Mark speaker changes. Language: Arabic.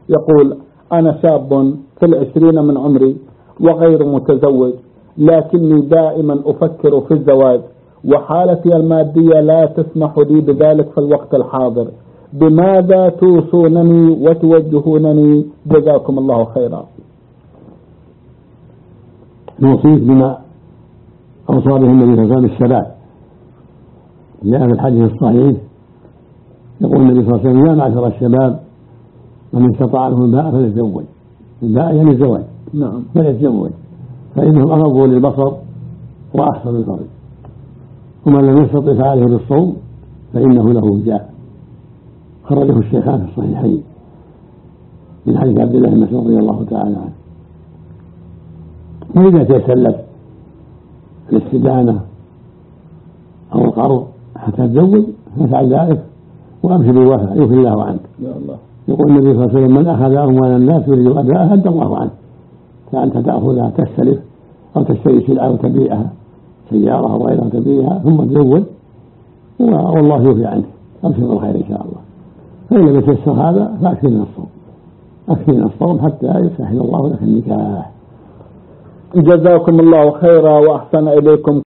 Speaker 1: يقول أنا شاب في 20 من عمري وغير متزوج، لكني دائما أفكر في الزواج وحالتي المادية لا تسمح لي بذلك في الوقت الحاضر، بماذا توصونني وتوجهونني؟ جزاكم الله خيرا.
Speaker 2: نوصيك بما أوصى به النبي صلى الله عليه وسلم الشباب. جاء في الحديث الصحيح يقول النبي صلى الله عليه وسلم: يا معشر الشباب من استطاع له الباء فليتزوج. الباء يعني الزواج.
Speaker 1: نعم.
Speaker 2: فليتزوج فإنه أغض للبصر وأحسن للفرج، ومن لم يستطع فعليه بالصوم فإنه له وجاء. خرجه الشيخان في الصحيحين من حديث عبد الله بن مسعود رضي الله تعالى عنه. وإذا تيسر لك الاستدانة أو القرض حتى تزوج فافعل ذلك وأمشي بالوفاء يوفي الله عنك.
Speaker 1: يا الله.
Speaker 2: يقول النبي صلى الله عليه وسلم: من أخذ أموال الناس يريد أداءها أدى الله عنه. فأنت تأخذها تستلف أو تشتري سلعة وتبيعها، سيارة أو غيرها تبيعها، ثم تزوج والله يوفي عنك. أبشر بالخير إن شاء الله. فإن لم يتيسر هذا فأكثر من الصوم، أكثر من الصوم حتى يسهل الله لك النكاح.
Speaker 1: جزاكم الله خيرا وأحسن إليكم.